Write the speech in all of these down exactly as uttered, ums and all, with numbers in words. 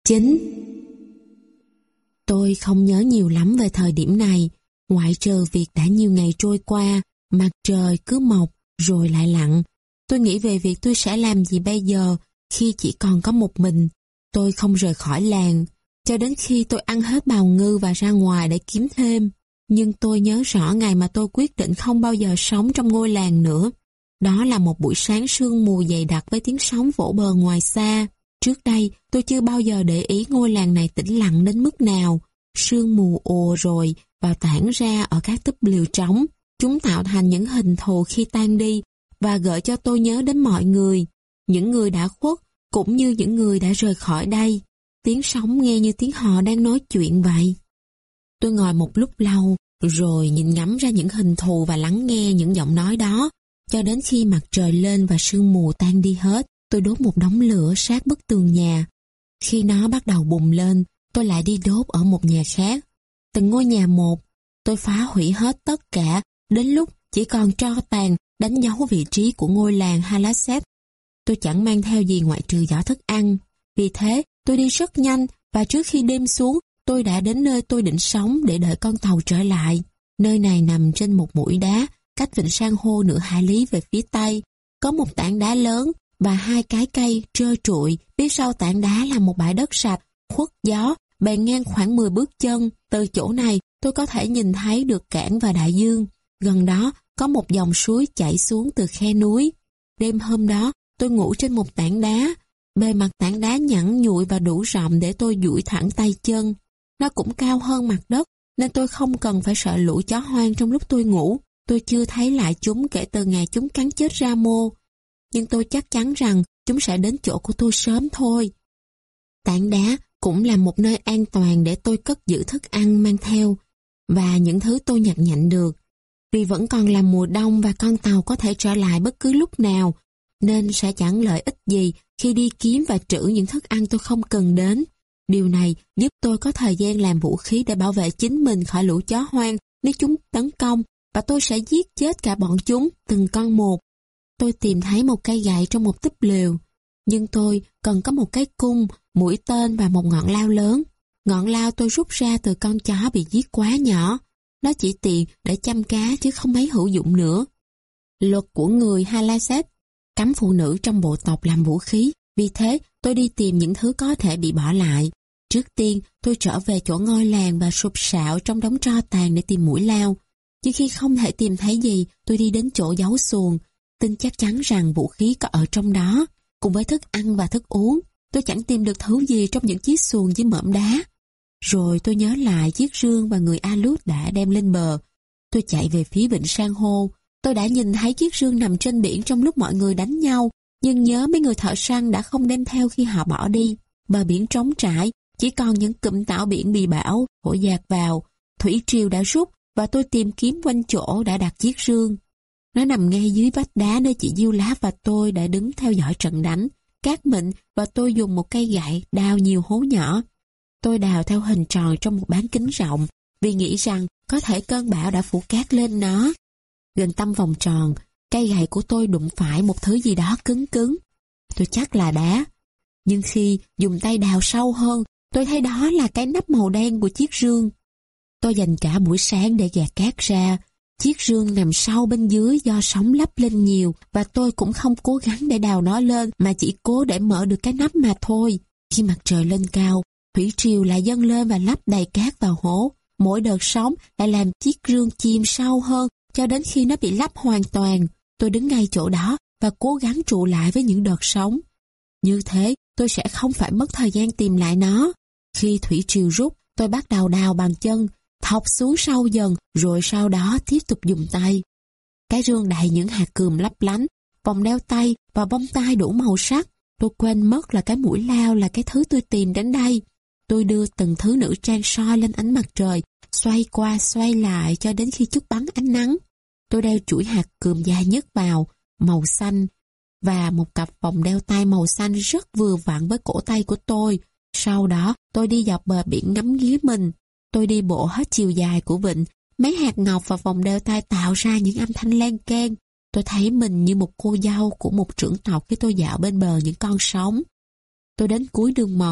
Chín. Tôi không nhớ nhiều lắm về thời điểm này, ngoại trừ việc đã nhiều ngày trôi qua, mặt trời cứ mọc rồi lại lặn. Tôi nghĩ về việc tôi sẽ làm gì bây giờ khi chỉ còn có một mình. Tôi không rời khỏi làng, cho đến khi tôi ăn hết bào ngư và ra ngoài để kiếm thêm. Nhưng tôi nhớ rõ ngày mà tôi quyết định không bao giờ sống trong ngôi làng nữa. Đó là một buổi sáng sương mù dày đặc với tiếng sóng vỗ bờ ngoài xa. Trước đây, tôi chưa bao giờ để ý ngôi làng này tĩnh lặng đến mức nào. Sương mù ồ rồi và tản ra ở các túp lều trống. Chúng tạo thành những hình thù khi tan đi và gợi cho tôi nhớ đến mọi người. Những người đã khuất cũng như những người đã rời khỏi đây. Tiếng sóng nghe như tiếng họ đang nói chuyện vậy. Tôi ngồi một lúc lâu rồi nhìn ngắm ra những hình thù và lắng nghe những giọng nói đó. Cho đến khi mặt trời lên và sương mù tan đi hết, tôi đốt một đống lửa sát bức tường nhà. Khi nó bắt đầu bùng lên, tôi lại đi đốt ở một nhà khác. Từng ngôi nhà một, tôi phá hủy hết tất cả, đến lúc chỉ còn tro tàn đánh dấu vị trí của ngôi làng Halasset. Tôi chẳng mang theo gì ngoại trừ giỏ thức ăn. Vì thế, tôi đi rất nhanh và trước khi đêm xuống, tôi đã đến nơi tôi định sống để đợi con tàu trở lại. Nơi này nằm trên một mũi đá, cách vịnh san hô nửa hải lý về phía tây. Có một tảng đá lớn và hai cái cây trơ trụi. Phía sau tảng đá là một bãi đất sạch, khuất gió, bề ngang khoảng mười bước chân. Từ chỗ này, tôi có thể nhìn thấy được cảng và đại dương. Gần đó, có một dòng suối chảy xuống từ khe núi. Đêm hôm đó, tôi ngủ trên một tảng đá. Bề mặt tảng đá nhẵn nhụi và đủ rộng để tôi duỗi thẳng tay chân. Nó cũng cao hơn mặt đất, nên tôi không cần phải sợ lũ chó hoang trong lúc tôi ngủ. Tôi chưa thấy lại chúng kể từ ngày chúng cắn chết Ramo. Nhưng tôi chắc chắn rằng chúng sẽ đến chỗ của tôi sớm thôi. Tảng đá cũng là một nơi an toàn để tôi cất giữ thức ăn mang theo và những thứ tôi nhặt nhạnh được. Vì vẫn còn là mùa đông và con tàu có thể trở lại bất cứ lúc nào, nên sẽ chẳng lợi ích gì khi đi kiếm và trữ những thức ăn tôi không cần đến. Điều này giúp tôi có thời gian làm vũ khí để bảo vệ chính mình khỏi lũ chó hoang nếu chúng tấn công, và tôi sẽ giết chết cả bọn chúng, từng con một. Tôi tìm thấy một cây gậy trong một túp lều, nhưng tôi cần có một cái cung, mũi tên và một ngọn lao lớn. Ngọn lao tôi rút ra từ con chó bị giết quá nhỏ. Nó chỉ tiện để chăm cá chứ không mấy hữu dụng nữa. Luật của người Halasset cấm phụ nữ trong bộ tộc làm vũ khí, vì thế tôi đi tìm những thứ có thể bị bỏ lại. Trước tiên, tôi trở về chỗ ngôi làng và sụp sạo trong đống tro tàn để tìm mũi lao. Nhưng khi không thể tìm thấy gì, tôi đi đến chỗ giấu xuồng, tin chắc chắn rằng vũ khí có ở trong đó, cùng với thức ăn và thức uống. Tôi chẳng tìm được thứ gì trong những chiếc xuồng với mỏm đá. Rồi tôi nhớ lại chiếc rương và người Alut đã đem lên bờ. Tôi chạy về phía vịnh san hô. Tôi đã nhìn thấy chiếc rương nằm trên biển trong lúc mọi người đánh nhau, nhưng nhớ mấy người thợ săn đã không đem theo khi họ bỏ đi. Bờ biển trống trải, chỉ còn những cụm tảo biển bị bão thổi dạt vào. Thủy triều đã rút và tôi tìm kiếm quanh chỗ đã đặt chiếc rương. Nó nằm ngay dưới vách đá nơi chị Diêu Lá và tôi đã đứng theo dõi trận đánh. Cát mịn và tôi dùng một cây gậy đào nhiều hố nhỏ. Tôi đào theo hình tròn trong một bán kính rộng vì nghĩ rằng có thể cơn bão đã phủ cát lên nó. Gần tâm vòng tròn, cây gậy của tôi đụng phải một thứ gì đó cứng cứng. Tôi chắc là đá. Nhưng khi dùng tay đào sâu hơn, tôi thấy đó là cái nắp màu đen của chiếc rương. Tôi dành cả buổi sáng để gạt cát ra. Chiếc rương nằm sâu bên dưới do sóng lấp lên nhiều và tôi cũng không cố gắng để đào nó lên mà chỉ cố để mở được cái nắp mà thôi. Khi mặt trời lên cao, thủy triều lại dâng lên và lấp đầy cát vào hố. Mỗi đợt sóng lại làm chiếc rương chìm sâu hơn cho đến khi nó bị lấp hoàn toàn. Tôi đứng ngay chỗ đó và cố gắng trụ lại với những đợt sóng. Như thế, tôi sẽ không phải mất thời gian tìm lại nó. Khi thủy triều rút, tôi bắt đầu đào bằng chân, thọc xuống sâu dần, rồi sau đó tiếp tục dùng tay. Cái rương đầy những hạt cườm lấp lánh, vòng đeo tay và bông tai đủ màu sắc. Tôi quên mất là cái mũi lao là cái thứ tôi tìm đến đây. Tôi đưa từng thứ nữ trang soi lên ánh mặt trời, xoay qua xoay lại cho đến khi chút bắn ánh nắng. Tôi đeo chuỗi hạt cườm dài nhất vào, màu xanh, và một cặp vòng đeo tay màu xanh rất vừa vặn với cổ tay của tôi. Sau đó, tôi đi dọc bờ biển ngắm nghía mình. Tôi đi bộ hết chiều dài của vịnh. Mấy hạt ngọc và vòng đeo tay tạo ra những âm thanh len keng. Tôi thấy mình như một cô dâu của một trưởng tộc khi tôi dạo bên bờ những con sóng. Tôi đến cuối đường mòn.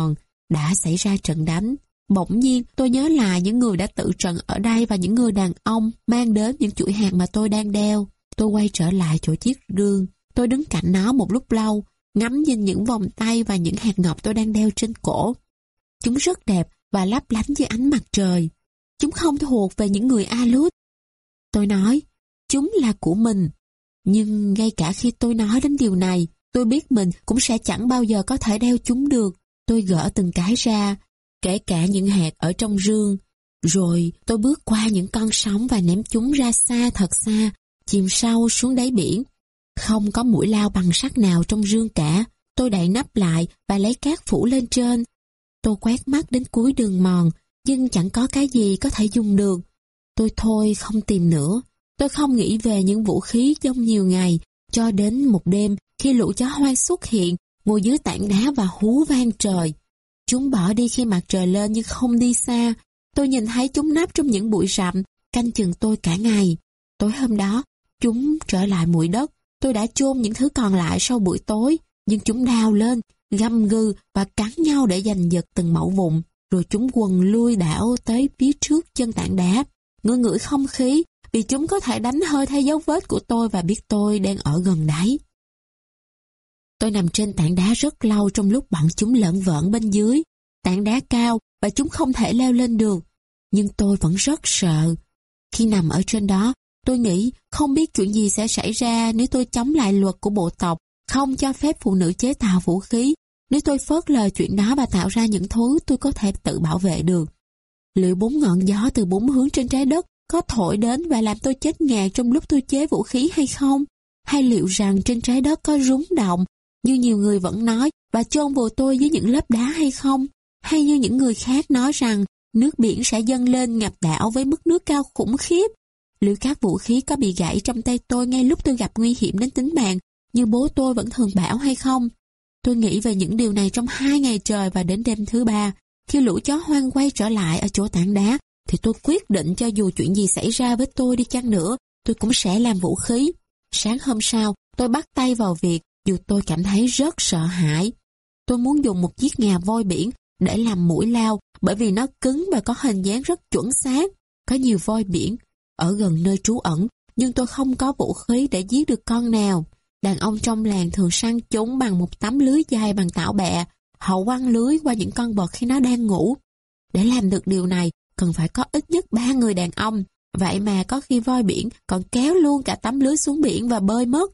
đã xảy ra trận đánh. Bỗng nhiên tôi nhớ lại những người đã tự trận ở đây và những người đàn ông mang đến những chuỗi hạt mà tôi đang đeo. Tôi quay trở lại chỗ chiếc gương. Tôi đứng cạnh nó một lúc lâu, ngắm nhìn những vòng tay và những hạt ngọc tôi đang đeo trên cổ. Chúng rất đẹp và lấp lánh dưới ánh mặt trời. Chúng không thuộc về những người Aleut. Tôi nói, chúng là của mình. Nhưng ngay cả khi tôi nói đến điều này, tôi biết mình cũng sẽ chẳng bao giờ có thể đeo chúng được. Tôi gỡ từng cái ra, kể cả những hạt ở trong rương. Rồi tôi bước qua những con sóng và ném chúng ra xa thật xa, chìm sâu xuống đáy biển. Không có mũi lao bằng sắt nào trong rương cả. Tôi đậy nắp lại và lấy cát phủ lên trên. Tôi quét mắt đến cuối đường mòn, nhưng chẳng có cái gì có thể dùng được. Tôi thôi không tìm nữa. Tôi không nghĩ về những vũ khí trong nhiều ngày, cho đến một đêm khi lũ chó hoang xuất hiện, ngồi dưới tảng đá và hú vang trời. Chúng bỏ đi khi mặt trời lên nhưng không đi xa. Tôi nhìn thấy chúng nấp trong những bụi rậm, canh chừng tôi cả ngày. Tối hôm đó, chúng trở lại bụi đất. Tôi đã chôn những thứ còn lại sau buổi tối, nhưng chúng đào lên, găm gừ và cắn nhau để giành giật từng mẩu vụn. Rồi chúng quần lui đảo tới phía trước chân tảng đá, ngửi ngửi không khí, vì chúng có thể đánh hơi theo dấu vết của tôi và biết tôi đang ở gần đấy. Tôi nằm trên tảng đá rất lâu trong lúc bọn chúng lởn vởn bên dưới. Tảng đá cao và chúng không thể leo lên được, nhưng tôi vẫn rất sợ. Khi nằm ở trên đó, tôi nghĩ không biết chuyện gì sẽ xảy ra nếu tôi chống lại luật của bộ tộc, không cho phép phụ nữ chế tạo vũ khí, nếu tôi phớt lờ chuyện đó và tạo ra những thứ tôi có thể tự bảo vệ được. Liệu bốn ngọn gió từ bốn hướng trên trái đất có thổi đến và làm tôi chết ngạt trong lúc tôi chế vũ khí hay không? Hay liệu rằng trên trái đất có rúng động, như nhiều người vẫn nói, và chôn vùi tôi dưới những lớp đá hay không? Hay như những người khác nói rằng nước biển sẽ dâng lên ngập đảo với mức nước cao khủng khiếp? Liệu các vũ khí có bị gãy trong tay tôi ngay lúc tôi gặp nguy hiểm đến tính mạng, như bố tôi vẫn thường bảo hay không? Tôi nghĩ về những điều này trong hai ngày trời, và đến đêm thứ ba, khi lũ chó hoang quay trở lại ở chỗ tảng đá, thì tôi quyết định cho dù chuyện gì xảy ra với tôi đi chăng nữa, tôi cũng sẽ làm vũ khí. Sáng hôm sau, tôi bắt tay vào việc, dù tôi cảm thấy rất sợ hãi. Tôi muốn dùng một chiếc ngà voi biển để làm mũi lao, bởi vì nó cứng và có hình dáng rất chuẩn xác. Có nhiều voi biển ở gần nơi trú ẩn, nhưng tôi không có vũ khí để giết được con nào. Đàn ông trong làng thường săn chúng bằng một tấm lưới dài bằng tảo bẹ. Họ quăng lưới qua những con vật khi nó đang ngủ. Để làm được điều này, cần phải có ít nhất ba người đàn ông. Vậy mà có khi voi biển còn kéo luôn cả tấm lưới xuống biển và bơi mất.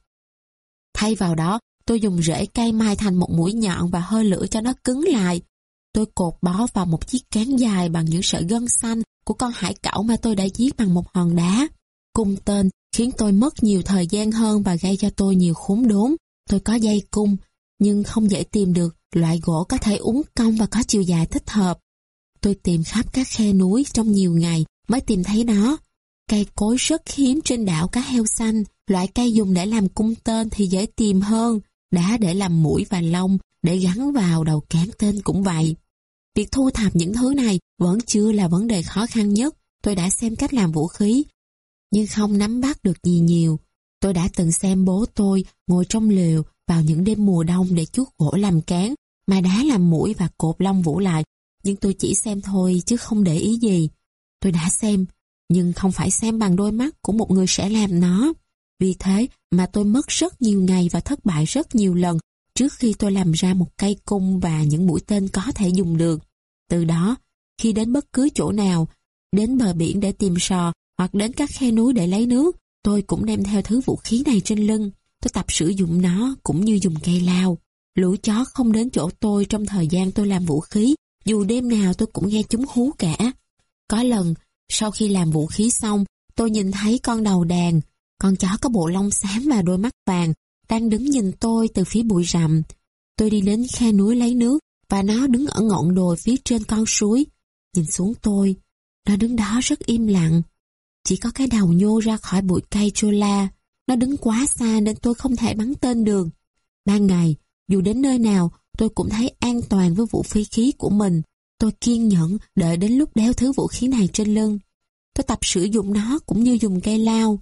Thay vào đó, tôi dùng rễ cây mai thành một mũi nhọn và hơi lửa cho nó cứng lại. Tôi cột bó vào một chiếc cán dài bằng những sợi gân xanh của con hải cẩu mà tôi đã giết bằng một hòn đá. Cung tên khiến tôi mất nhiều thời gian hơn và gây cho tôi nhiều khốn đốn. Tôi có dây cung, nhưng không dễ tìm được loại gỗ có thể uốn cong và có chiều dài thích hợp. Tôi tìm khắp các khe núi trong nhiều ngày mới tìm thấy nó. Cây cối rất hiếm trên đảo Cá Heo Xanh. Loại cây dùng để làm cung tên thì dễ tìm hơn. Đá để làm mũi và lông để gắn vào đầu cán tên cũng vậy. Việc thu thập những thứ này vẫn chưa là vấn đề khó khăn nhất. Tôi đã xem cách làm vũ khí, nhưng không nắm bắt được gì nhiều. Tôi đã từng xem bố tôi ngồi trong lều vào những đêm mùa đông để chuốt gỗ làm cán, mà đá làm mũi và cột lông vũ lại. Nhưng tôi chỉ xem thôi chứ không để ý gì. Tôi đã xem, nhưng không phải xem bằng đôi mắt của một người sẽ làm nó. Vì thế mà tôi mất rất nhiều ngày và thất bại rất nhiều lần trước khi tôi làm ra một cây cung và những mũi tên có thể dùng được. Từ đó, khi đến bất cứ chỗ nào, đến bờ biển để tìm sò hoặc đến các khe núi để lấy nước, tôi cũng đem theo thứ vũ khí này trên lưng. Tôi tập sử dụng nó cũng như dùng cây lao. Lũ chó không đến chỗ tôi trong thời gian tôi làm vũ khí, dù đêm nào tôi cũng nghe chúng hú cả. Có lần, sau khi làm vũ khí xong, tôi nhìn thấy con đầu đàn, con chó có bộ lông xám và đôi mắt vàng, đang đứng nhìn tôi từ phía bụi rậm. Tôi đi đến khe núi lấy nước, và nó đứng ở ngọn đồi phía trên con suối. Nhìn xuống tôi, nó đứng đó rất im lặng. Chỉ có cái đầu nhô ra khỏi bụi cây cholla. Nó đứng quá xa nên tôi không thể bắn tên được. Ban ngày, dù đến nơi nào, tôi cũng thấy an toàn với vũ khí khí của mình. Tôi kiên nhẫn đợi đến lúc đeo thứ vũ khí này trên lưng. Tôi tập sử dụng nó cũng như dùng cây lao.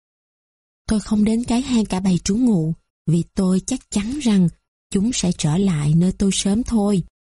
Tôi không đến cái hang cả bầy trú ngụ, vì tôi chắc chắn rằng chúng sẽ trở lại nơi tôi sớm thôi.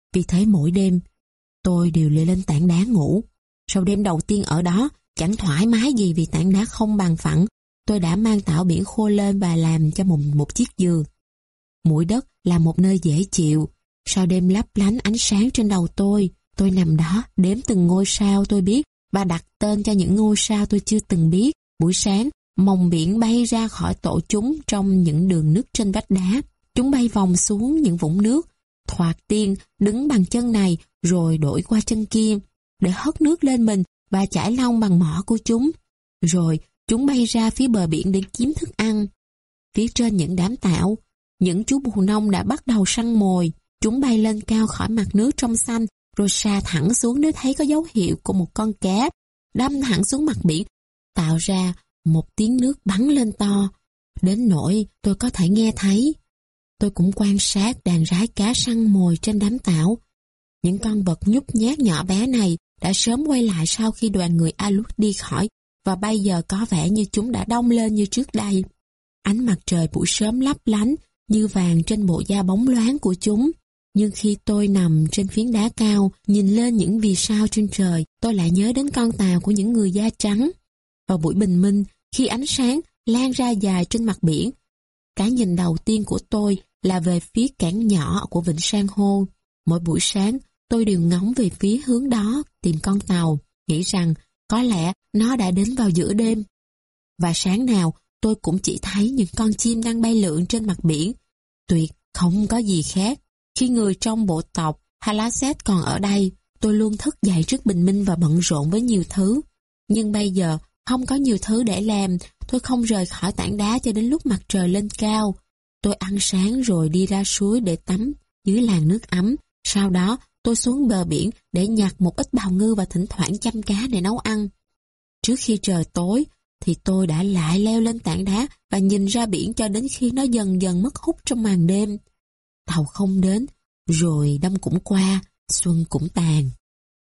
Vì thế mỗi đêm, tôi đều leo lên tảng đá ngủ. Sau đêm đầu tiên ở đó, chẳng thoải mái gì vì tảng đá không bằng phẳng. Tôi đã mang tảo biển khô lên và làm cho một, một chiếc giường. Mũi đất là một nơi dễ chịu. Sau đêm lấp lánh ánh sáng trên đầu tôi, tôi nằm đó đếm từng ngôi sao tôi biết và đặt tên cho những ngôi sao tôi chưa từng biết. Buổi sáng, mòng biển bay ra khỏi tổ chúng trong những đường nứt trên vách đá. Chúng bay vòng xuống những vũng nước. Thoạt tiên đứng bằng chân này rồi đổi qua chân kia để hất nước lên mình và chải lông bằng mỏ của chúng. Rồi chúng bay ra phía bờ biển để kiếm thức ăn. Phía trên những đám tảo, những chú bù nông đã bắt đầu săn mồi. Chúng bay lên cao khỏi mặt nước trong xanh rồi sa thẳng xuống nếu thấy có dấu hiệu của một con cá, đâm thẳng xuống mặt biển, tạo ra một tiếng nước bắn lên to, đến nỗi tôi có thể nghe thấy. Tôi cũng quan sát đàn rái cá săn mồi trên đám tảo. Những con vật nhút nhát nhỏ bé này đã sớm quay lại sau khi đoàn người Aleut đi khỏi, và bây giờ có vẻ như chúng đã đông lên như trước đây. Ánh mặt trời buổi sớm lấp lánh như vàng trên bộ da bóng loáng của chúng. Nhưng khi tôi nằm trên phiến đá cao, nhìn lên những vì sao trên trời, tôi lại nhớ đến con tàu của những người da trắng. Vào buổi bình minh, khi ánh sáng lan ra dài trên mặt biển, cái nhìn đầu tiên của tôi là về phía cảng nhỏ của vịnh san hô. Mỗi buổi sáng, tôi đều ngóng về phía hướng đó tìm con tàu, nghĩ rằng có lẽ nó đã đến vào giữa đêm. Và sáng nào, tôi cũng chỉ thấy những con chim đang bay lượn trên mặt biển. Tuyệt, không có gì khác. Khi người trong bộ tộc Halasset còn ở đây, tôi luôn thức dậy trước bình minh và bận rộn với nhiều thứ. Nhưng bây giờ, không có nhiều thứ để làm, tôi không rời khỏi tảng đá cho đến lúc mặt trời lên cao. Tôi ăn sáng rồi đi ra suối để tắm dưới làn nước ấm. Sau đó, tôi xuống bờ biển để nhặt một ít bào ngư và thỉnh thoảng chăm cá để nấu ăn. Trước khi trời tối, thì tôi đã lại leo lên tảng đá và nhìn ra biển cho đến khi nó dần dần mất hút trong màn đêm. Tàu không đến, rồi đông cũng qua, xuân cũng tàn.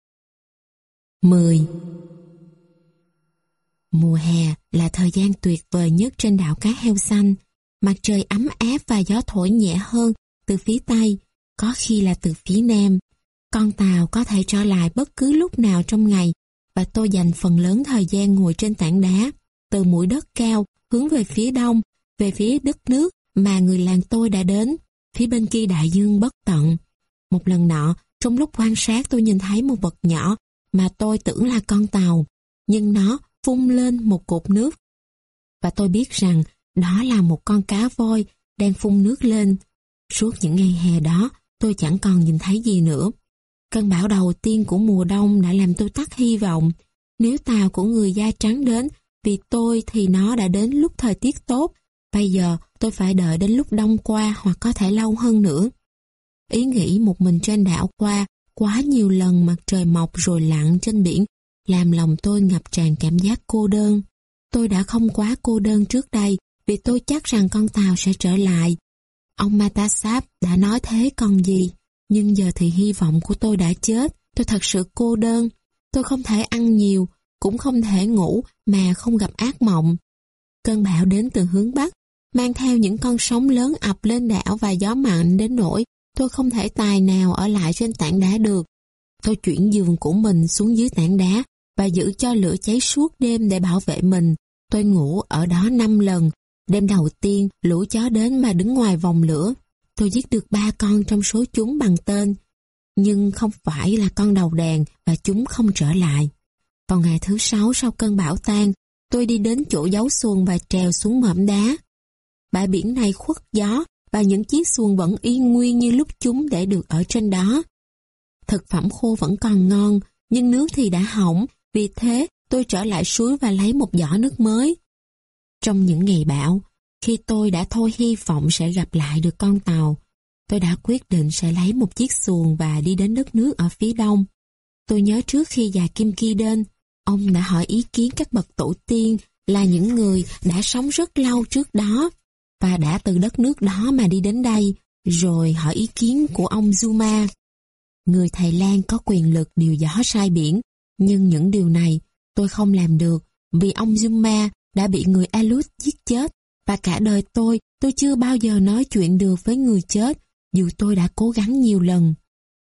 mười. Mùa hè là thời gian tuyệt vời nhất trên đảo cá heo xanh. Mặt trời ấm áp và gió thổi nhẹ hơn từ phía Tây, có khi là từ phía Nam. Con tàu có thể trở lại bất cứ lúc nào trong ngày, và tôi dành phần lớn thời gian ngồi trên tảng đá, từ mũi đất cao hướng về phía đông, về phía đất nước mà người làng tôi đã đến, phía bên kia đại dương bất tận. Một lần nọ, trong lúc quan sát tôi nhìn thấy một vật nhỏ mà tôi tưởng là con tàu, nhưng nó phun lên một cột nước. Và tôi biết rằng đó là một con cá voi đang phun nước lên. Suốt những ngày hè đó, tôi chẳng còn nhìn thấy gì nữa. Cơn bão đầu tiên của mùa đông đã làm tôi tắt hy vọng. Nếu tàu của người da trắng đến vì tôi thì nó đã đến lúc thời tiết tốt. Bây giờ tôi phải đợi đến lúc đông qua hoặc có thể lâu hơn nữa. Ý nghĩ một mình trên đảo qua quá nhiều lần mặt trời mọc rồi lặn trên biển làm lòng tôi ngập tràn cảm giác cô đơn. Tôi đã không quá cô đơn trước đây vì tôi chắc rằng con tàu sẽ trở lại. Ông Matasap đã nói thế còn gì. Nhưng giờ thì hy vọng của tôi đã chết. Tôi thật sự cô đơn. Tôi không thể ăn nhiều, cũng không thể ngủ mà không gặp ác mộng. Cơn bão đến từ hướng Bắc, mang theo những con sóng lớn ập lên đảo và gió mạnh đến nỗi tôi không thể tài nào ở lại trên tảng đá được. Tôi chuyển giường của mình xuống dưới tảng đá và giữ cho lửa cháy suốt đêm để bảo vệ mình. Tôi ngủ ở đó năm lần. Đêm đầu tiên, lũ chó đến và đứng ngoài vòng lửa. Tôi giết được ba con trong số chúng bằng tên, nhưng không phải là con đầu đàn và chúng không trở lại. Vào ngày thứ sáu sau cơn bão tan, tôi đi đến chỗ giấu xuồng và trèo xuống mỏm đá. Bãi biển này khuất gió và những chiếc xuồng vẫn y nguyên như lúc chúng để được ở trên đó. Thực phẩm khô vẫn còn ngon, nhưng nước thì đã hỏng, vì thế tôi trở lại suối và lấy một giỏ nước mới. Trong những ngày bão, khi tôi đã thôi hy vọng sẽ gặp lại được con tàu, tôi đã quyết định sẽ lấy một chiếc xuồng và đi đến đất nước ở phía đông. Tôi nhớ trước khi già Kim Ki đến, ông đã hỏi ý kiến các bậc tổ tiên là những người đã sống rất lâu trước đó và đã từ đất nước đó mà đi đến đây, rồi hỏi ý kiến của ông Zuma. Người Thái Lan có quyền lực điều gió sai biển, nhưng những điều này tôi không làm được vì ông Zuma đã bị người Aleut giết chết. Và cả đời tôi, tôi chưa bao giờ nói chuyện được với người chết, dù tôi đã cố gắng nhiều lần.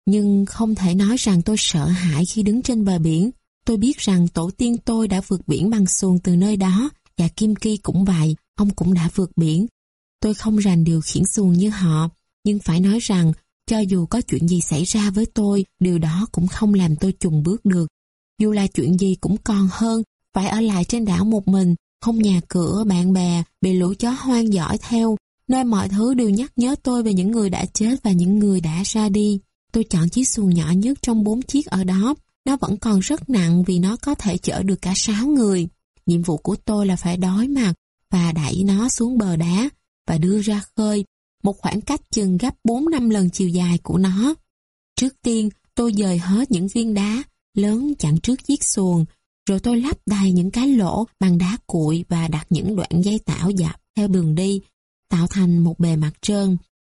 Nhưng không thể nói rằng tôi sợ hãi khi đứng trên bờ biển. Tôi biết rằng tổ tiên tôi đã vượt biển bằng xuồng từ nơi đó, và Kim Ki cũng vậy, ông cũng đã vượt biển. Tôi không rành điều khiển xuồng như họ, nhưng phải nói rằng cho dù có chuyện gì xảy ra với tôi, điều đó cũng không làm tôi chùn bước được. Dù là chuyện gì cũng còn hơn, phải ở lại trên đảo một mình, không nhà cửa, bạn bè, bị lũ chó hoang dõi theo, nơi mọi thứ đều nhắc nhớ tôi về những người đã chết và những người đã ra đi. Tôi chọn chiếc xuồng nhỏ nhất trong bốn chiếc ở đó. Nó vẫn còn rất nặng vì nó có thể chở được cả sáu người. Nhiệm vụ của tôi là phải đối mặt và đẩy nó xuống bờ đá và đưa ra khơi, một khoảng cách chừng gấp bốn năm lần chiều dài của nó. Trước tiên, tôi dời hết những viên đá lớn chặn trước chiếc xuồng, rồi tôi lắp đầy những cái lỗ bằng đá cuội và đặt những đoạn dây tảo dọc theo đường đi, tạo thành một bề mặt trơn.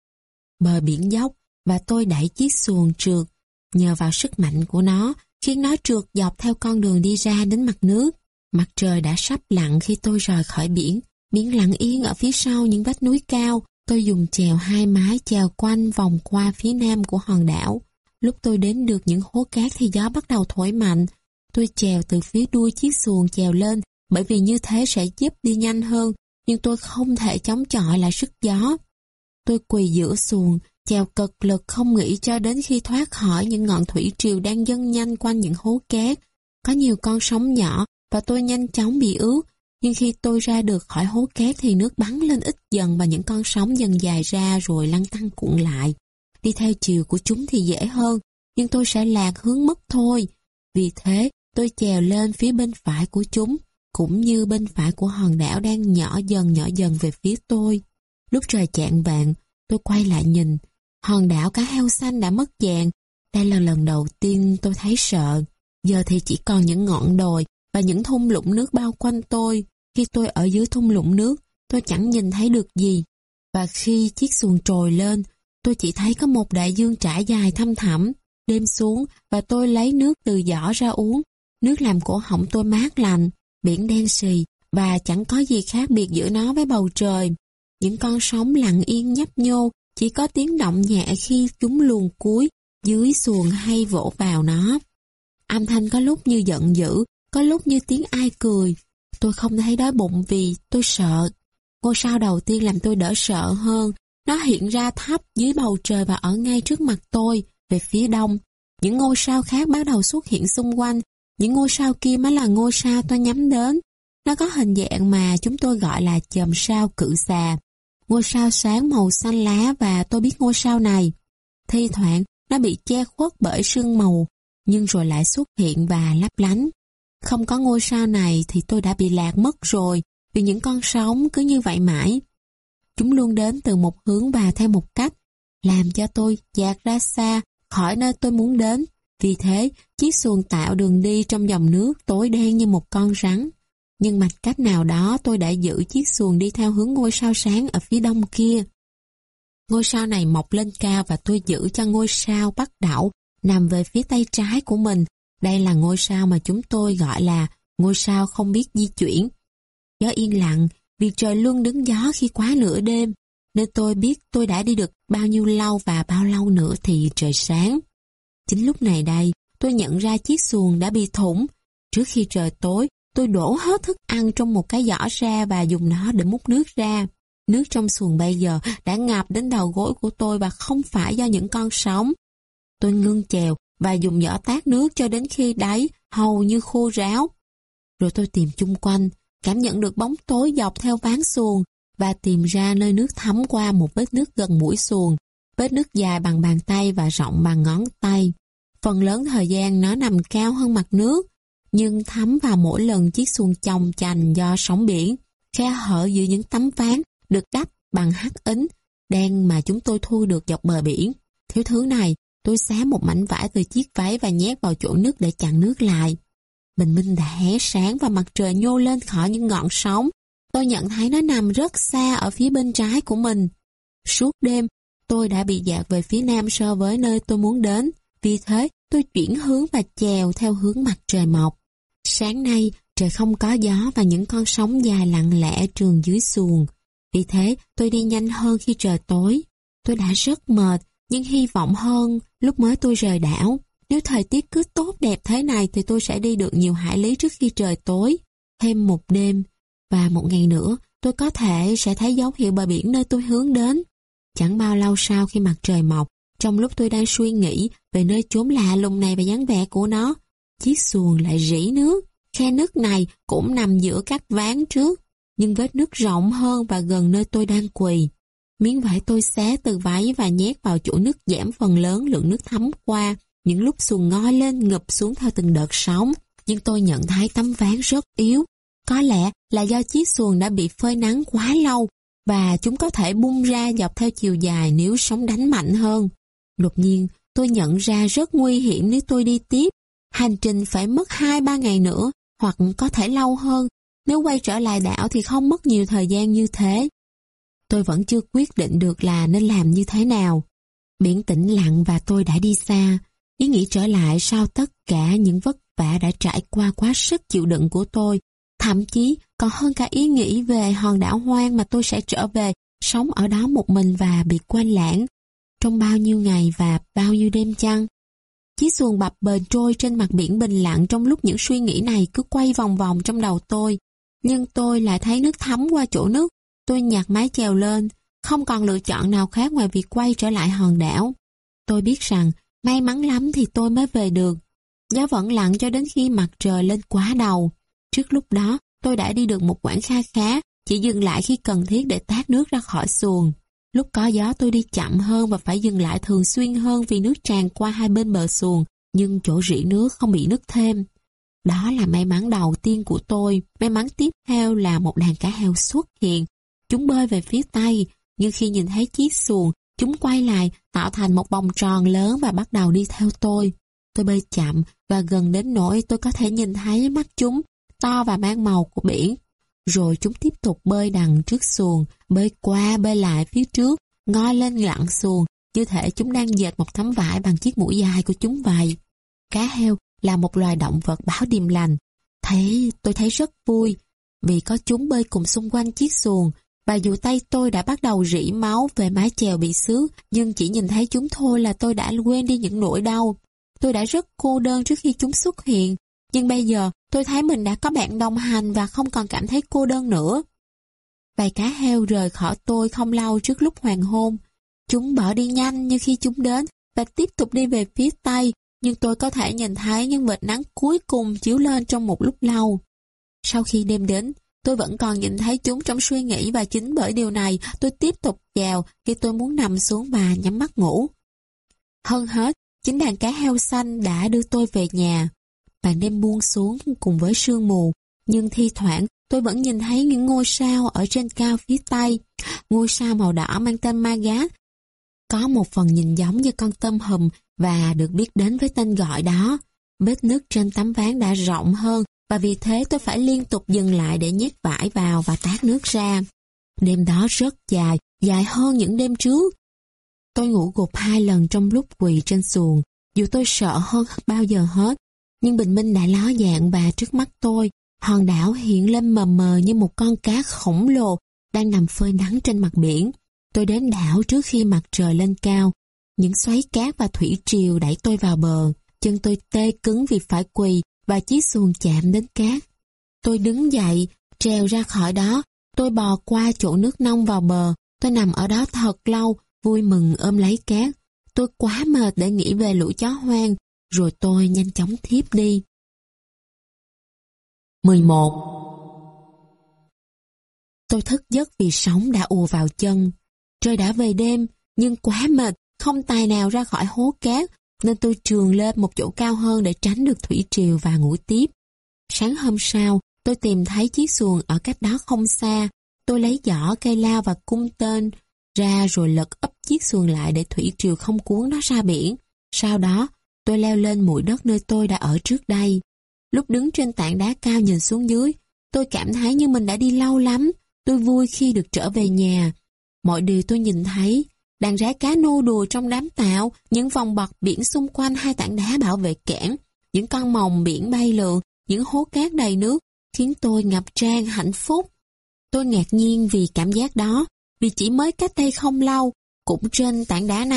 Bờ biển dốc và tôi đẩy chiếc xuồng trượt, nhờ vào sức mạnh của nó, khiến nó trượt dọc theo con đường đi ra đến mặt nước. Mặt trời đã sắp lặn khi tôi rời khỏi biển. Biển lặng yên ở phía sau những vách núi cao. Tôi dùng chèo hai mái chèo quanh vòng qua phía nam của hòn đảo. Lúc tôi đến được những hố cát thì gió bắt đầu thổi mạnh. Tôi chèo từ phía đuôi chiếc xuồng chèo lên, bởi vì như thế sẽ giúp đi nhanh hơn, nhưng tôi không thể chống chọi lại sức gió. Tôi quỳ giữa xuồng, chèo cực lực không nghỉ cho đến khi thoát khỏi những ngọn thủy triều đang dâng nhanh quanh những hố cát. Có nhiều con sóng nhỏ và tôi nhanh chóng bị ướt, nhưng khi tôi ra được khỏi hố cát thì nước bắn lên ít dần và những con sóng dần dài ra rồi lăn tăn cuộn lại. Đi theo chiều của chúng thì dễ hơn, nhưng tôi sẽ lạc hướng mất thôi. Vì thế, tôi chèo lên phía bên phải của chúng, cũng như bên phải của hòn đảo đang nhỏ dần nhỏ dần về phía tôi. Lúc trời chạng vạng, tôi quay lại nhìn. Hòn đảo cá heo xanh đã mất dạng. Đây là lần đầu tiên tôi thấy sợ. Giờ thì chỉ còn những ngọn đồi và những thung lũng nước bao quanh tôi. Khi tôi ở dưới thung lũng nước, tôi chẳng nhìn thấy được gì. Và khi chiếc xuồng trồi lên, tôi chỉ thấy có một đại dương trải dài thăm thẳm. Đêm xuống và tôi lấy nước từ giỏ ra uống. Nước làm cổ họng tôi mát lành, biển đen xì và chẳng có gì khác biệt giữa nó với bầu trời. Những con sóng lặng yên nhấp nhô, chỉ có tiếng động nhẹ khi chúng luồn cuối dưới xuồng hay vỗ vào nó. Âm thanh có lúc như giận dữ, có lúc như tiếng ai cười. Tôi không thấy đói bụng vì tôi sợ. Ngôi sao đầu tiên làm tôi đỡ sợ hơn. Nó hiện ra thấp dưới bầu trời và ở ngay trước mặt tôi, về phía đông. Những ngôi sao khác bắt đầu xuất hiện xung quanh. Những ngôi sao kia mới là ngôi sao tôi nhắm đến. Nó có hình dạng mà chúng tôi gọi là chòm sao cự xà. Ngôi sao sáng màu xanh lá và tôi biết ngôi sao này. Thi thoảng nó bị che khuất bởi sương mù, nhưng rồi lại xuất hiện và lấp lánh. Không có ngôi sao này thì tôi đã bị lạc mất rồi, vì những con sóng cứ như vậy mãi. Chúng luôn đến từ một hướng và theo một cách, làm cho tôi dạt ra xa khỏi nơi tôi muốn đến. Vì thế, chiếc xuồng tạo đường đi trong dòng nước tối đen như một con rắn. Nhưng bằng cách nào đó tôi đã giữ chiếc xuồng đi theo hướng ngôi sao sáng ở phía đông kia. Ngôi sao này mọc lên cao và tôi giữ cho ngôi sao Bắc Đẩu nằm về phía tay trái của mình. Đây là ngôi sao mà chúng tôi gọi là ngôi sao không biết di chuyển. Gió yên lặng vì trời luôn đứng gió khi quá nửa đêm, nên tôi biết tôi đã đi được bao nhiêu lâu và bao lâu nữa thì trời sáng. Chính lúc này đây, tôi nhận ra chiếc xuồng đã bị thủng. Trước khi trời tối, tôi đổ hết thức ăn trong một cái giỏ ra và dùng nó để múc nước ra. Nước trong xuồng bây giờ đã ngập đến đầu gối của tôi và không phải do những con sóng. Tôi ngưng chèo và dùng giỏ tát nước cho đến khi đáy hầu như khô ráo. Rồi tôi tìm chung quanh, cảm nhận được bóng tối dọc theo ván xuồng và tìm ra nơi nước thấm qua một vết nước gần mũi xuồng. Vết nước dài bằng bàn tay và rộng bằng ngón tay. Phần lớn thời gian nó nằm cao hơn mặt nước, nhưng thấm vào mỗi lần chiếc xuồng chồng chành do sóng biển. Khe hở giữa những tấm ván được đắp bằng hắc ính đen mà chúng tôi thu được dọc bờ biển. Thiếu thứ này, tôi xé một mảnh vải từ chiếc váy và nhét vào chỗ nước để chặn nước lại. Bình minh đã hé sáng và mặt trời nhô lên khỏi những ngọn sóng. Tôi nhận thấy nó nằm rất xa ở phía bên trái của mình. Suốt đêm, tôi đã bị dạt về phía nam so với nơi tôi muốn đến. Vì thế, tôi chuyển hướng và chèo theo hướng mặt trời mọc. Sáng nay, trời không có gió và những con sóng dài lặng lẽ trườn dưới xuồng. Vì thế, tôi đi nhanh hơn khi trời tối. Tôi đã rất mệt nhưng hy vọng hơn lúc mới tôi rời đảo. Nếu thời tiết cứ tốt đẹp thế này thì tôi sẽ đi được nhiều hải lý trước khi trời tối. Thêm một đêm và một ngày nữa, tôi có thể sẽ thấy dấu hiệu bờ biển nơi tôi hướng đến. Chẳng bao lâu sau khi mặt trời mọc, trong lúc tôi đang suy nghĩ về nơi chốn lạ lùng này và dáng vẻ của nó, chiếc xuồng lại rỉ nước. Khe nước này cũng nằm giữa các ván trước, nhưng vết nước rộng hơn và gần nơi tôi đang quỳ. Miếng vải tôi xé từ váy và nhét vào chỗ nước giảm phần lớn lượng nước thấm qua. Những lúc xuồng ngoi lên ngập xuống theo từng đợt sóng, nhưng tôi nhận thấy tấm ván rất yếu. Có lẽ là do chiếc xuồng đã bị phơi nắng quá lâu và chúng có thể bung ra dọc theo chiều dài nếu sóng đánh mạnh hơn. Đột nhiên, tôi nhận ra rất nguy hiểm nếu tôi đi tiếp. Hành trình phải mất hai ba ngày nữa, hoặc có thể lâu hơn. Nếu quay trở lại đảo thì không mất nhiều thời gian như thế. Tôi vẫn chưa quyết định được là nên làm như thế nào. Biển tĩnh lặng và tôi đã đi xa. Ý nghĩ trở lại sau tất cả những vất vả đã trải qua quá sức chịu đựng của tôi. Thậm chí còn hơn cả ý nghĩ về hòn đảo hoang mà tôi sẽ trở về, sống ở đó một mình và bị quên lãng. Trong bao nhiêu ngày và bao nhiêu đêm chăng? Chiếc xuồng bập bềnh trôi trên mặt biển bình lặng trong lúc những suy nghĩ này cứ quay vòng vòng trong đầu tôi. Nhưng tôi lại thấy nước thấm qua chỗ nước. Tôi nhặt mái chèo lên, không còn lựa chọn nào khác ngoài việc quay trở lại hòn đảo. Tôi biết rằng may mắn lắm thì tôi mới về được. Gió vẫn lặng cho đến khi mặt trời lên quá đầu. Trước lúc đó, tôi đã đi được một quãng kha khá, chỉ dừng lại khi cần thiết để tát nước ra khỏi xuồng. Lúc có gió tôi đi chậm hơn và phải dừng lại thường xuyên hơn vì nước tràn qua hai bên bờ xuồng, nhưng chỗ rỉ nước không bị nứt thêm. Đó là may mắn đầu tiên của tôi. May mắn tiếp theo là một đàn cá heo xuất hiện. Chúng bơi về phía tây, nhưng khi nhìn thấy chiếc xuồng, chúng quay lại, tạo thành một vòng tròn lớn và bắt đầu đi theo tôi. Tôi bơi chậm và gần đến nỗi tôi có thể nhìn thấy mắt chúng, to và mang màu của biển. Rồi chúng tiếp tục bơi đằng trước xuồng, bơi qua bơi lại phía trước, ngoi lên lặn xuồng, như thể chúng đang dệt một tấm vải bằng chiếc mũi dài của chúng vậy. Cá heo là một loài động vật báo điềm lành. Thế tôi thấy rất vui, vì có chúng bơi cùng xung quanh chiếc xuồng, và dù tay tôi đã bắt đầu rỉ máu về mái chèo bị xước, nhưng chỉ nhìn thấy chúng thôi là tôi đã quên đi những nỗi đau. Tôi đã rất cô đơn trước khi chúng xuất hiện, nhưng bây giờ tôi thấy mình đã có bạn đồng hành và không còn cảm thấy cô đơn nữa. Bầy cá heo rời khỏi tôi không lâu trước lúc hoàng hôn. Chúng bỏ đi nhanh như khi chúng đến và tiếp tục đi về phía tây, nhưng tôi có thể nhìn thấy những vệt nắng cuối cùng chiếu lên trong một lúc lâu. Sau khi đêm đến, tôi vẫn còn nhìn thấy chúng trong suy nghĩ và chính bởi điều này tôi tiếp tục chèo khi tôi muốn nằm xuống và nhắm mắt ngủ. Hơn hết, chính đàn cá heo xanh đã đưa tôi về nhà. Màn đêm buông xuống cùng với sương mù, nhưng thi thoảng tôi vẫn nhìn thấy những ngôi sao ở trên cao phía tây. Ngôi sao màu đỏ mang tên Magat, có một phần nhìn giống như con tôm hùm và được biết đến với tên gọi đó. Vết nứt trên tấm ván đã rộng hơn và vì thế tôi phải liên tục dừng lại để nhét vải vào và tát nước ra. Đêm đó rất dài, dài hơn những đêm trước. Tôi ngủ gục hai lần trong lúc quỳ trên xuồng, dù tôi sợ hơn bao giờ hết. Nhưng bình minh đã ló dạng và trước mắt tôi, hòn đảo hiện lên mờ mờ như một con cá khổng lồ đang nằm phơi nắng trên mặt biển. Tôi đến đảo trước khi mặt trời lên cao. Những xoáy cát và thủy triều đẩy tôi vào bờ. Chân tôi tê cứng vì phải quỳ và chiếc xuồng chạm đến cát. Tôi đứng dậy, trèo ra khỏi đó. Tôi bò qua chỗ nước nông vào bờ. Tôi nằm ở đó thật lâu, vui mừng ôm lấy cát. Tôi quá mệt để nghĩ về lũ chó hoang. Rồi tôi nhanh chóng thiếp đi. mười một. Tôi thức giấc vì sóng đã ùa vào chân. Trời đã về đêm, nhưng quá mệt, không tài nào ra khỏi hố cát, nên tôi trườn lên một chỗ cao hơn để tránh được thủy triều và ngủ tiếp. Sáng hôm sau, tôi tìm thấy chiếc xuồng ở cách đó không xa. Tôi lấy giỏ, cây lao và cung tên ra rồi lật úp chiếc xuồng lại để thủy triều không cuốn nó ra biển. Sau đó, tôi leo lên mũi đất nơi tôi đã ở trước đây. Lúc đứng trên tảng đá cao nhìn xuống dưới, tôi cảm thấy như mình đã đi lâu lắm. Tôi vui khi được trở về nhà. Mọi điều tôi nhìn thấy, đàn rái cá nô đùa trong đám tảo, những vòng bọt biển xung quanh hai tảng đá bảo vệ cảng, những con mòng biển bay lượn, những hố cát đầy nước, khiến tôi ngập tràn hạnh phúc. Tôi ngạc nhiên vì cảm giác đó, vì chỉ mới cách đây không lâu, cũng trên tảng đá này,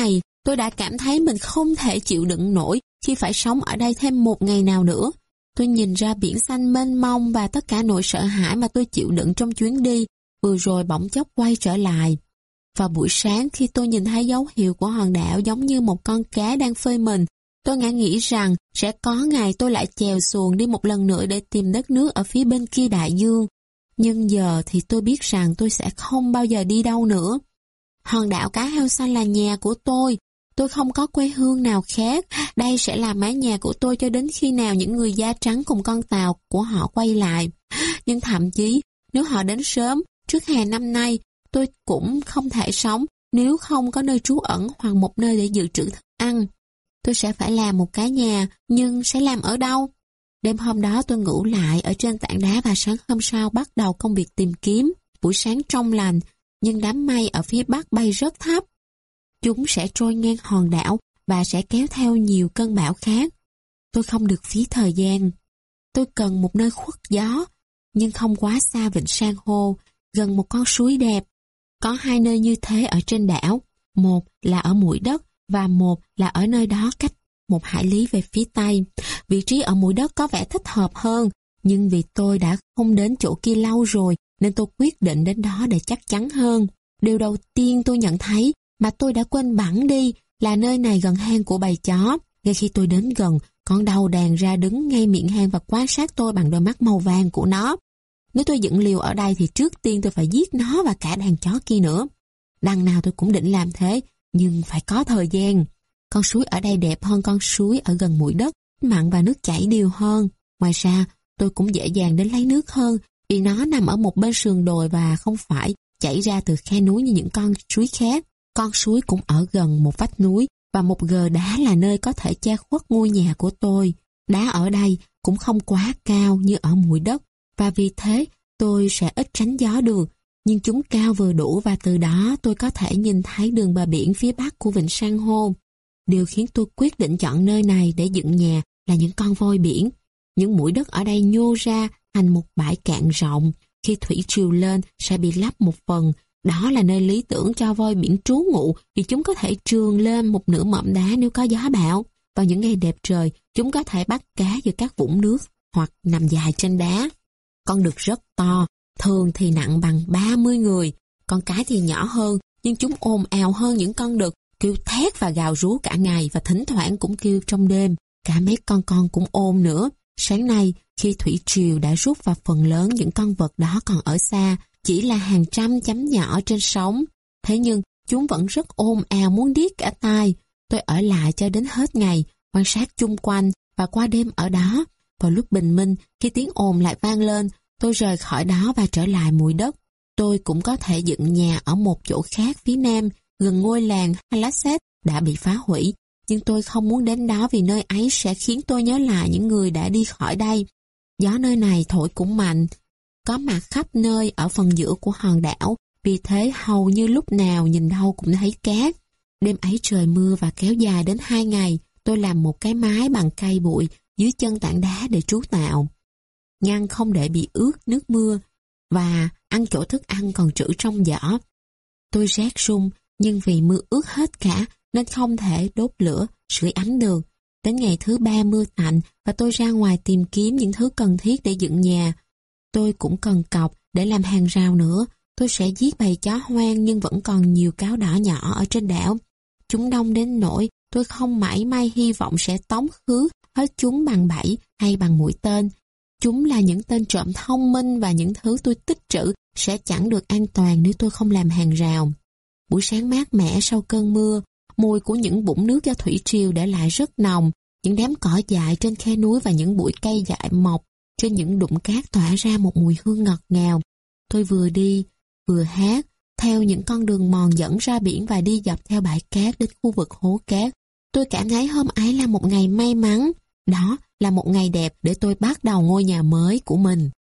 Tôi đã cảm thấy mình không thể chịu đựng nổi khi phải sống ở đây thêm một ngày nào nữa. Tôi nhìn ra biển xanh mênh mông và tất cả nỗi sợ hãi mà tôi chịu đựng trong chuyến đi, vừa rồi bỗng chốc quay trở lại. Vào buổi sáng khi tôi nhìn thấy dấu hiệu của hòn đảo giống như một con cá đang phơi mình, tôi ngã nghĩ rằng sẽ có ngày tôi lại chèo xuồng đi một lần nữa để tìm đất nước ở phía bên kia đại dương. Nhưng giờ thì tôi biết rằng tôi sẽ không bao giờ đi đâu nữa. Hòn đảo Cá Heo Xanh là nhà của tôi. Tôi không có quê hương nào khác. Đây sẽ là mái nhà của tôi cho đến khi nào những người da trắng cùng con tàu của họ quay lại. Nhưng thậm chí, nếu họ đến sớm, trước hè năm nay, tôi cũng không thể sống nếu không có nơi trú ẩn hoặc một nơi để dự trữ thức ăn. Tôi sẽ phải làm một cái nhà, nhưng sẽ làm ở đâu? Đêm hôm đó tôi ngủ lại ở trên tảng đá và sáng hôm sau bắt đầu công việc tìm kiếm. Buổi sáng trong lành, nhưng đám mây ở phía bắc bay rất thấp. Chúng sẽ trôi ngang hòn đảo và sẽ kéo theo nhiều cơn bão khác. Tôi không được phí thời gian. Tôi cần một nơi khuất gió, nhưng không quá xa vịnh san hô, gần một con suối đẹp. Có hai nơi như thế ở trên đảo. Một là ở mũi đất và một là ở nơi đó cách một hải lý về phía tây. Vị trí ở mũi đất có vẻ thích hợp hơn, nhưng vì tôi đã không đến chỗ kia lâu rồi nên tôi quyết định đến đó để chắc chắn hơn. Điều đầu tiên tôi nhận thấy mà tôi đã quên bẵng đi là nơi này gần hang của bầy chó. Ngay khi tôi đến gần, con đầu đàn ra đứng ngay miệng hang và quan sát tôi bằng đôi mắt màu vàng của nó. Nếu tôi dựng liều ở đây thì trước tiên tôi phải giết nó và cả đàn chó kia nữa. Đằng nào tôi cũng định làm thế, nhưng phải có thời gian. Con suối ở đây đẹp hơn con suối ở gần mũi đất, mặn và nước chảy đều hơn. Ngoài ra, tôi cũng dễ dàng đến lấy nước hơn vì nó nằm ở một bên sườn đồi và không phải chảy ra từ khe núi như những con suối khác. Con suối cũng ở gần một vách núi và một gờ đá là nơi có thể che khuất ngôi nhà của tôi. Đá ở đây cũng không quá cao như ở mũi đất và vì thế tôi sẽ ít tránh gió được. Nhưng chúng cao vừa đủ và từ đó tôi có thể nhìn thấy đường bờ biển phía bắc của vịnh san hô. Điều khiến tôi quyết định chọn nơi này để dựng nhà là những con voi biển. Những mũi đất ở đây nhô ra thành một bãi cạn rộng. Khi thủy triều lên sẽ bị lấp một phần. Đó là nơi lý tưởng cho voi biển trú ngụ vì chúng có thể trườn lên một nửa mỏm đá nếu có gió bão. Vào những ngày đẹp trời, chúng có thể bắt cá giữa các vũng nước hoặc nằm dài trên đá. Con đực rất to, thường thì nặng bằng ba mươi người. Con cái thì nhỏ hơn, nhưng chúng ồn ào hơn những con đực, kêu thét và gào rú cả ngày và thỉnh thoảng cũng kêu trong đêm. Cả mấy con con cũng ồn nữa. Sáng nay, khi thủy triều đã rút và phần lớn những con vật đó còn ở xa, chỉ là hàng trăm chấm nhỏ trên sóng. Thế nhưng, chúng vẫn rất ồn ào muốn điếc cả tai. Tôi ở lại cho đến hết ngày, quan sát chung quanh và qua đêm ở đó. Vào lúc bình minh, khi tiếng ồn lại vang lên, tôi rời khỏi đó và trở lại mũi đất. Tôi cũng có thể dựng nhà ở một chỗ khác phía nam, gần ngôi làng Halasset đã bị phá hủy. Nhưng tôi không muốn đến đó vì nơi ấy sẽ khiến tôi nhớ lại những người đã đi khỏi đây. Gió nơi này thổi cũng mạnh, có mặt khắp nơi ở phần giữa của hòn đảo, vì thế hầu như lúc nào nhìn đâu cũng thấy cát. Đêm ấy trời mưa và kéo dài đến hai ngày, tôi làm một cái mái bằng cây bụi dưới chân tảng đá để trú tạm, ngăn không để bị ướt nước mưa và ăn chỗ thức ăn còn trữ trong giỏ. Tôi rét run, nhưng vì mưa ướt hết cả nên không thể đốt lửa, sưởi ấm được. Đến ngày thứ ba mưa tạnh và tôi ra ngoài tìm kiếm những thứ cần thiết để dựng nhà. Tôi cũng cần cọc để làm hàng rào nữa. Tôi sẽ giết bầy chó hoang nhưng vẫn còn nhiều cáo đỏ nhỏ ở trên đảo. Chúng đông đến nỗi tôi không mảy may hy vọng sẽ tống khứ hết chúng bằng bẫy hay bằng mũi tên. Chúng là những tên trộm thông minh và những thứ tôi tích trữ sẽ chẳng được an toàn nếu tôi không làm hàng rào. Buổi sáng mát mẻ sau cơn mưa, mùi của những vũng nước do thủy triều để lại rất nồng, những đám cỏ dại trên khe núi và những bụi cây dại mọc trên những đụng cát tỏa ra một mùi hương ngọt ngào. Tôi vừa đi, vừa hát, theo những con đường mòn dẫn ra biển và đi dọc theo bãi cát đến khu vực hố cát. Tôi cảm thấy hôm ấy là một ngày may mắn. Đó là một ngày đẹp để tôi bắt đầu ngôi nhà mới của mình.